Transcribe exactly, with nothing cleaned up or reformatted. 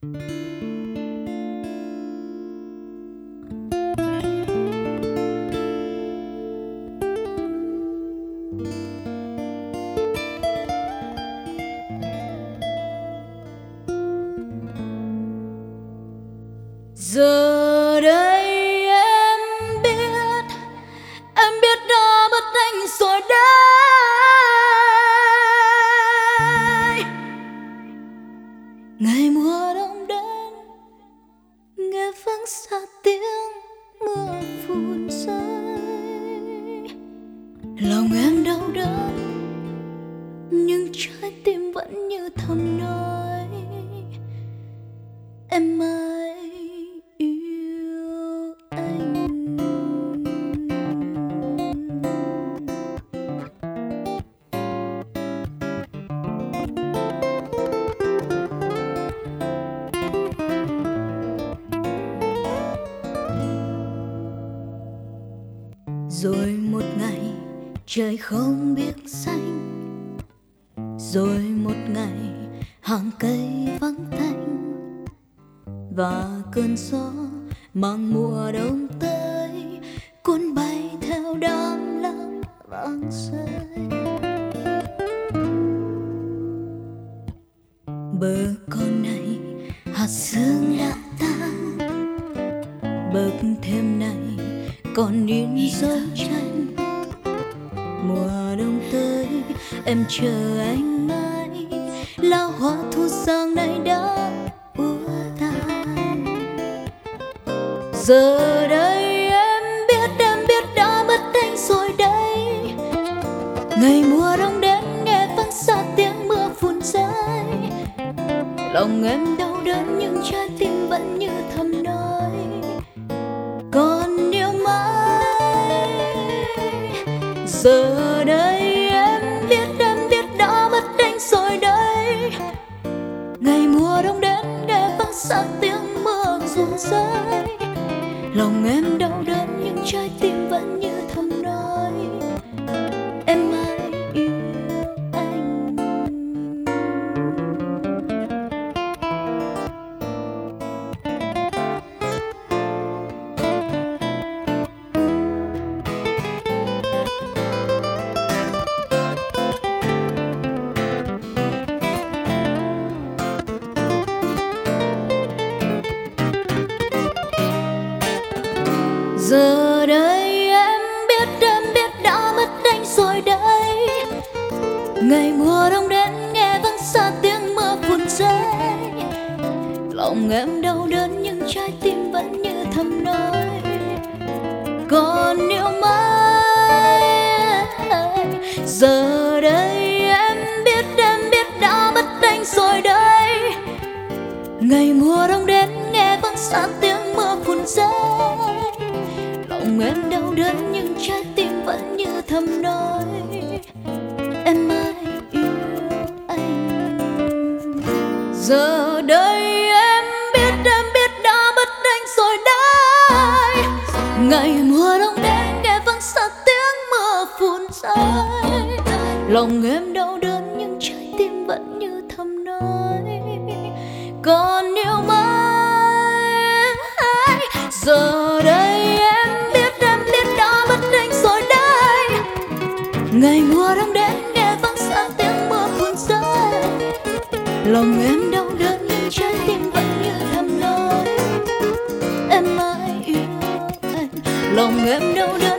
Giờ đây em biết, em biết đã mất anh rồi đấy. Ngày mùa đông đến, nghe vắng xa tiếng mưa phùn rơi. Lòng em đau đớn, nhưng trái tim vẫn như thầm nói em mãi yêu anh. Rồi một ngày trời không biết xanh, rồi một ngày hàng cây vắng tanh, và cơn gió mang mùa đông tới cuốn bay theo đám lá vàng rơi. Bờ con này hạt sương đã tan, bậc thềm này còn in dấu chân. Mùa đông tới em chờ anh mãi, lá hoa thu sang nay đã úa tàn. Giờ đây em biết, em biết đã mất anh rồi đây. Ngày mùa đông đến nghe vắng xa tiếng mưa phùn rơi. Lòng em đau đớn nhưng trái tim vẫn như thầm nói còn yêu mãi. Giờ đây em biết, em biết đã mất anh rồi đây. Ngày mùa đông đến nghe vắng xa tiếng mưa rụng rơi. Lòng em đau đớn nhưng trái tim vẫn như thầm nói em mãi yêu anh. Giờ đây em biết, em biết đã mất anh rồi đây. Ngày mùa đông đến nghe vắng xa tiếng mưa phùn rơi. Lòng em đau đớn nhưng trái tim vẫn như thầm nói còn yêu mãi. Giờ đây em biết, em biết đã mất anh rồi đây. Ngày mùa đông đến nghe vắng xa tiếng mưa phùn rơi. Lòng em đau đớn nhưng trái tim vẫn như thầm nói em mãi yêu anh. Giờ đây em biết, em biết đã mất anh rồi đấy. Ngày mùa đông đến nghe vắng xa tiếng mưa phùn rơi. Lòng em đau đớn nhưng trái tim vẫn như thầm nói còn yêu mãi. Giờ đây em biết, em biết đã mất anh rồi đây. Ngày mùa đông đến nghe vắng xa tiếng mưa phùn rơi. Lòng em đau đớn nhưng trái tim vẫn như thầm nói em mãi yêu anh. Lòng em đau đớn